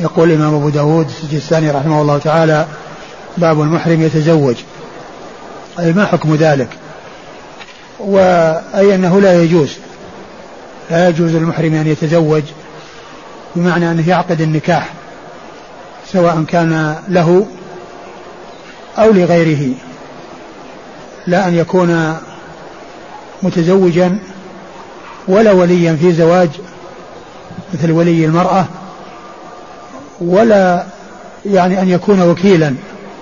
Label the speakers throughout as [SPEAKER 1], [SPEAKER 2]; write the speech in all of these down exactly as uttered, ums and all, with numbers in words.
[SPEAKER 1] يقول الإمام أبو داود السجستاني رحمه الله تعالى: باب المحرم يتزوج، أي ما حكم ذلك؟ وأي أنه لا يجوز لا يجوز للمحرم أن يتزوج، بمعنى أنه يعقد النكاح سواء كان له أو لغيره، لا أن يكون متزوجا ولا وليا في زواج مثل ولي المرأة، ولا يعني أن يكون وكيلا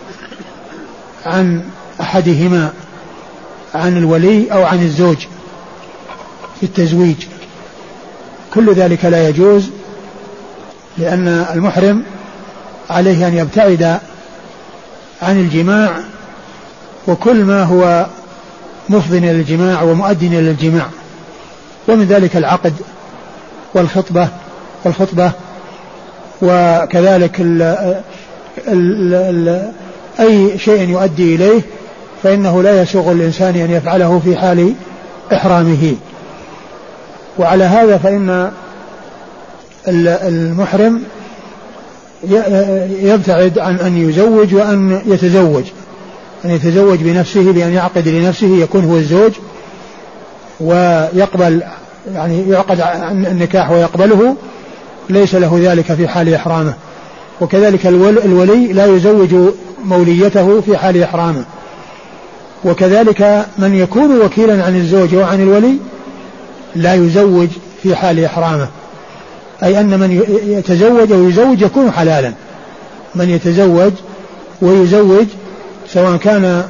[SPEAKER 1] عن أحدهما، عن الولي أو عن الزوج في التزويج. كل ذلك لا يجوز، لأن المحرم عليه أن يبتعد عن الجماع وكل ما هو مفضٍ إلى الجماع ومؤدٍ إلى الجماع، ومن ذلك العقد والخطبة والخطبة وكذلك ال ال ال أي شيء يؤدي إليه، فإنه لا يسوغ الإنسان أن يفعله في حال إحرامه. وعلى هذا فإن المحرم يبتعد عن أن يزوج وأن يتزوج، أن يتزوج بنفسه بأن يعقد لنفسه، يكون هو الزوج ويقبل يعني يعقد النكاح ويقبله، ليس له ذلك في حال إحرامه. وكذلك الولي لا يزوج موليته في حال إحرامه. وكذلك من يكون وكيلا عن الزوج وعن الولي لا يزوج في حال إحرامه، أي أن من يتزوج ويزوج يكون حلالا. من يتزوج ويزوج سواء كان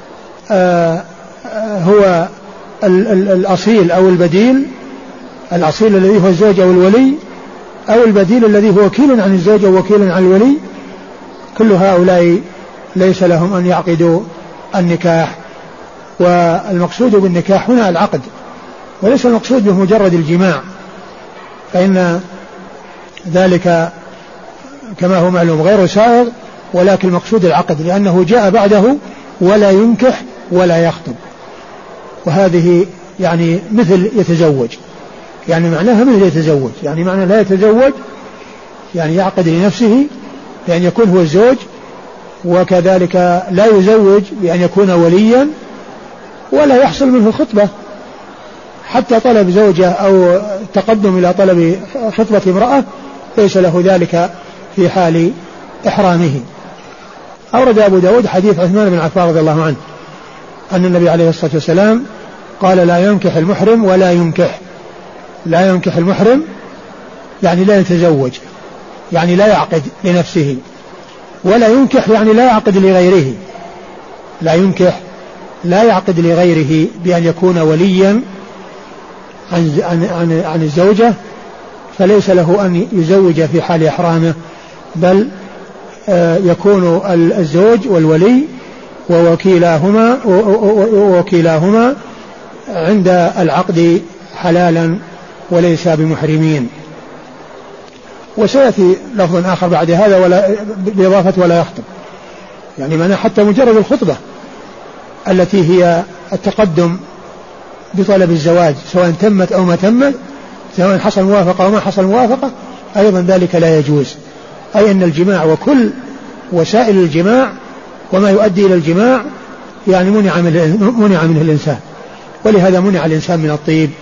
[SPEAKER 1] آه هو الأصيل أو البديل، الأصيل الذي هو الزوج أو الولي، أو البديل الذي هو وكيل عن الزوج أو وكيل عن الولي، كل هؤلاء ليس لهم أن يعقدوا النكاح. والمقصود بالنكاح هنا العقد، وليس المقصود بمجرد الجماع، فإن ذلك كما هو معلوم غير سائغ، ولكن المقصود العقد، لأنه جاء بعده ولا ينكح ولا يخطب، وهذه يعني مثل يتزوج، يعني معناها مثل يتزوج، يعني معنى لا يتزوج يعني يعقد لنفسه بأن يكون هو الزوج، وكذلك لا يزوج بأن يكون وليا، ولا يحصل منه خطبة، حتى طلب زوجة أو تقدم إلى طلب خطبة امرأة ليس له ذلك في حال إحرامه. أورد أبو داود حديث عثمان بن عفان رضي الله عنه أن النبي عليه الصلاة والسلام قال: لا ينكح المحرم ولا ينكح. لا ينكح المحرم يعني لا يتزوج، يعني لا يعقد لنفسه، ولا ينكح يعني لا يعقد لغيره. لا ينكح لا يعقد لغيره بأن يكون وليا عن, عن, عن, عن الزوجة، فليس له أن يزوج في حال إحرامه، بل يكون الزوج والولي ووكيلاهما ووكيلاهما عند العقد حلالا وليس بمحرمين. وسيأتي لفظ آخر بعد هذا ولا بإضافة ولا يخطب، يعني معناه حتى مجرد الخطبة التي هي التقدم بطلب الزواج سواء تمت أو ما تمت، سواء حصل موافقة أو ما حصل موافقة، أيضا ذلك لا يجوز. أي أن الجماع وكل وسائل الجماع وما يؤدي إلى الجماع يعني منع منه, منع منه الإنسان، ولهذا منع الإنسان من الطيب،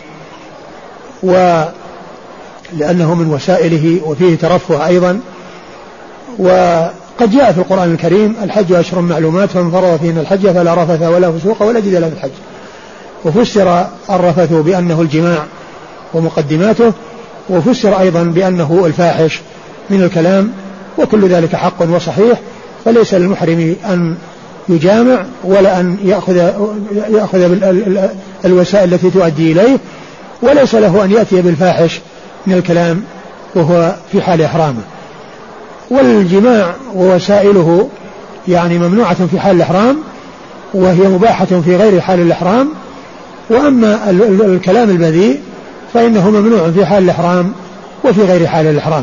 [SPEAKER 1] ولأنه من وسائله وفيه ترفه أيضا. وقد جاء في القرآن الكريم: الحج أشهر معلومات فمن فرض فيهن الحج فلا رفث ولا فسوق ولا جدال في الحج. وفسر الرفث بأنه الجماع ومقدماته، وفسر أيضا بأنه الفاحش من الكلام، وكل ذلك حق وصحيح. فليس للمحرم أن يجامع ولا أن يأخذ, يأخذ الوسائل التي تؤدي إليه، وليس له أن يأتي بالفاحش من الكلام وهو في حال إحرامه. والجماع ووسائله يعني ممنوعة في حال الإحرام، وهي مباحة في غير حال الإحرام. وأما الكلام البذيء فإنه ممنوع في حال الإحرام وفي غير حال الإحرام.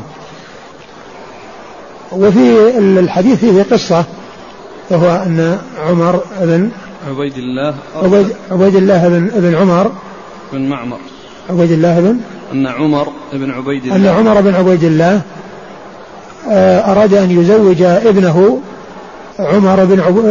[SPEAKER 1] وفي الحديث فيه قصة، وهو أن عمر بن
[SPEAKER 2] عبيد الله
[SPEAKER 1] عبيد, عبيد الله بن, بن عمر
[SPEAKER 2] بن معمر
[SPEAKER 1] عبيد الله بن
[SPEAKER 2] أن عمر بن عبيد الله
[SPEAKER 1] أن عمر بن عبيد الله أراد أن يزوج ابنه عمر بن عب...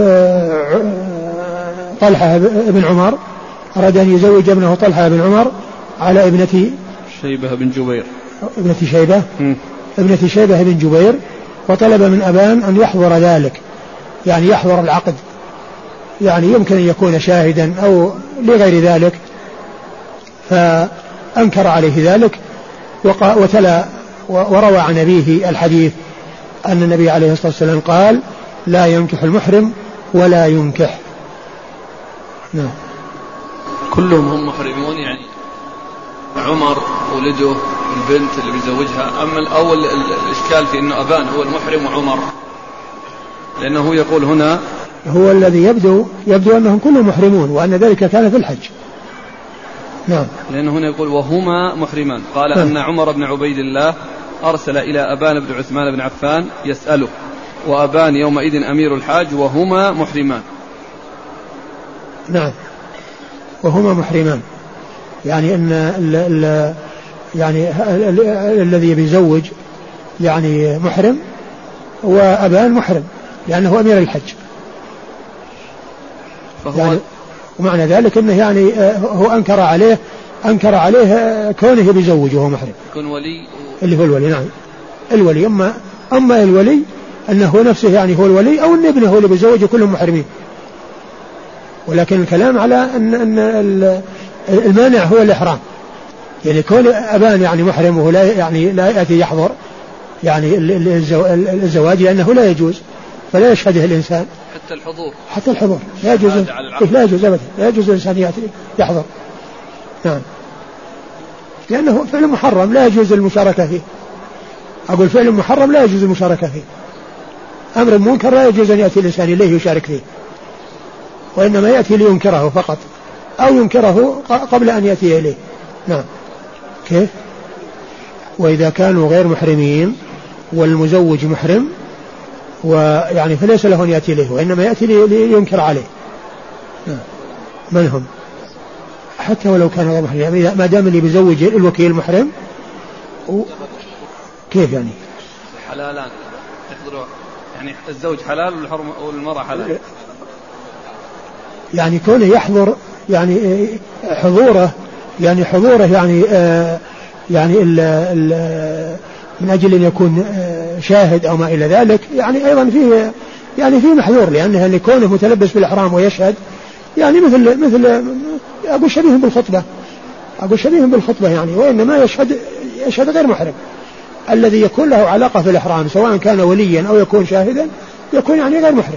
[SPEAKER 1] طلحة بن عمر أراد أن يزوج ابنه طلحة بن عمر على ابنة
[SPEAKER 2] شيبة بن جبير
[SPEAKER 1] ابنة شيبة م. ابنة شيبة بن جبير، وطلب من أبان أن يحضر ذلك، يعني يحضر العقد، يعني يمكن أن يكون شاهدا أو لغير ذلك، فأنكر عليه ذلك وتلا وروى عن أبيه الحديث أن النبي عليه الصلاة والسلام قال لا ينكح المحرم ولا ينكح. نعم.
[SPEAKER 2] كلهم هم محرمون، يعني عمر ولده البنت اللي بيزوجها. أما الأول الإشكال في أنه أبان هو المحرم وعمر، لأنه يقول هنا
[SPEAKER 1] هو الذي يبدو يبدو أنهم كلهم محرمون وأن ذلك كان في الحج. نعم.
[SPEAKER 2] لأنه هنا يقول وهما محرمان. قال نعم. أن عمر بن عبيد الله أرسل إلى أبان بن عثمان بن عفان يسأله، وأبان يومئذ أمير الحاج وهما محرمان.
[SPEAKER 1] نعم، وهما محرمان، يعني أن ال ال يعني ال ال الذي بيزوج يعني محرم، وأبان محرم لأنه أمير الحج. فهو يعني ومعنى ذلك أنه يعني هو أنكر عليه أنكر عليه كونه بيزوج وهو محرم.
[SPEAKER 2] يكون ولي
[SPEAKER 1] اللي هو الولي. نعم، الولي. أما أما الولي أنه نفسه يعني هو الولي، أو أن ابنه هو اللي بيزوج، كلهم محرمين. ولكن الكلام على أن أن المانع هو الإحرام، يعني كون أبان يعني محرم وهو لا يعني لا يأتي يحضر يعني الزواج لأنه لا يجوز، فلا يشهده الإنسان.
[SPEAKER 2] حتى الحضور
[SPEAKER 1] حتى الحضور لا يجوز، لا يجوز أبدا، لا يجوز الإنسان يأتي يحضر. نعم، لأنه فعل محرم لا يجوز المشاركة فيه. أقول فعل محرم لا يجوز المشاركة فيه، أمر منكر لا يجوز أن يأتي الإنسان إليه يشارك فيه، وإنما يأتي لينكره فقط، أو ينكره قبل أن يأتي إليه. نعم. كيف؟ وإذا كانوا غير محرمين والمزوج محرم ويعني فليس له أن يأتي إليه، وإنما يأتي لينكر عليه. نعم. من هم؟ حتى ولو كان غير محرم، ما دام اللي بيزوج الوكيل محرم و... كيف يعني؟
[SPEAKER 2] حلالان يحضروا، يعني الزوج حلال والمرأة حلال،
[SPEAKER 1] يعني كونه يحضر يعني حضوره يعني حضوره يعني آه يعني ال ال من أجل أن يكون آه شاهد أو ما إلى ذلك، يعني أيضا فيه يعني فيه محذور، لأنه اللي كونه متلبس بالإحرام ويشهد يعني مثل مثل أقول شبيه بالخطبة أقول شبيه بالخطبة يعني، وإنما يشهد يشهد غير محرم. الذي يكون له علاقة في الإحرام سواء كان وليا أو يكون شاهدا يكون يعني غير محرم،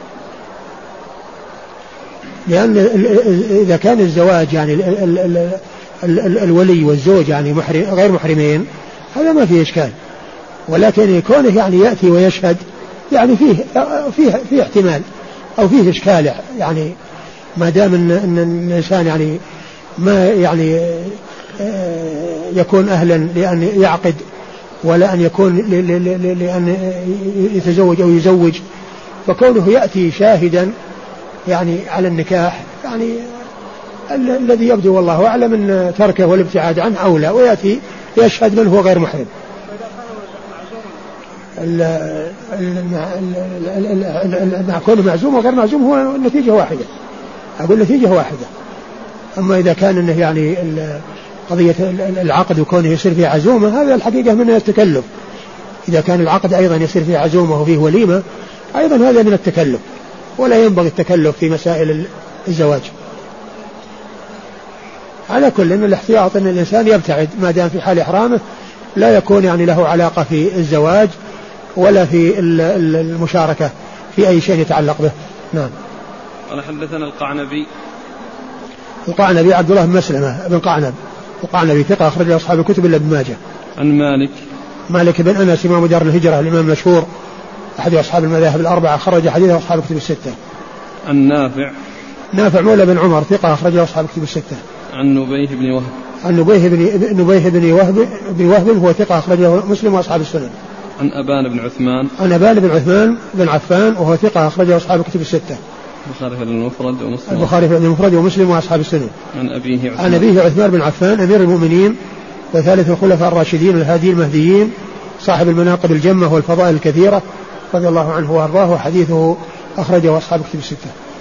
[SPEAKER 1] لأن إذا كان الزواج يعني ال ال ال ال ال الولي والزوج يعني محرم غير محرمين هذا ما فيه إشكال، ولكن كونه يعني يأتي ويشهد يعني فيه فيه فيه احتمال أو فيه إشكال، يعني ما دام إن, إن الإنسان يعني ما يعني يكون أهلا لأن يعقد ولا أن يكون لأن يتزوج أو يزوج، فكونه يأتي شاهدا يعني على النكاح يعني الذي يبدو والله أعلم أن تركه والابتعاد عنه أولى، ويأتي يشهد من هو غير محرم. كونه معزوم وغير معزوم هو النتيجة واحدة، أقول النتيجة واحدة. أما إذا كان إنه يعني قضية العقد وكونه يصير فيه عزومة هذا الحقيقة من التكلف، إذا كان العقد أيضا يصير فيه عزومة وفيه وليمة أيضا هذا من التكلف، ولا ينبغي التكلف في مسائل الزواج. على كل إن الاحتياط أن الإنسان يبتعد ما دام في حال إحرامه، لا يكون يعني له علاقة في الزواج ولا في المشاركة في أي شيء يتعلق به. نعم.
[SPEAKER 2] قال حدثنا القعنبي.
[SPEAKER 1] القعنبي عبد الله بن مسلمة بن قعنب القعنبي ثقة أخرج له أصحاب الكتب إلا ابن ماجه.
[SPEAKER 2] عن مالك.
[SPEAKER 1] مالك بن أنس إمام دار الهجرة الإمام المشهور أحد أصحاب المذاهب الأربعة، خرج حديثه أصحاب الكتب الستة.
[SPEAKER 2] عن نافع.
[SPEAKER 1] نافع مولى بن عمر ثقة أخرج له أصحاب الكتب الستة.
[SPEAKER 2] عن نبيه بن وهب.
[SPEAKER 1] عن نبيه بن نبيه بن وهب بن وهب هو ثقة أخرج له مسلم وأصحاب السنن.
[SPEAKER 2] عن أبان بن عثمان.
[SPEAKER 1] عن أبان بن عثمان بن عفان وهو ثقة أخرج له أصحاب الكتب الستة.
[SPEAKER 2] البخاري في المفرد ومسلم.
[SPEAKER 1] البخاري في المفرد ومسلم وأصحاب السنن.
[SPEAKER 2] عن أبيه عثمان.
[SPEAKER 1] عن أبيه عثمان بن عفان أمير المؤمنين وثالث الخلفاء الراشدين الهادي المهديين صاحب المناقب الجمة والفضائل الكثيرة رضي الله عنه وأرضاه، وحديثه أخرجه أصحاب كتب الستة.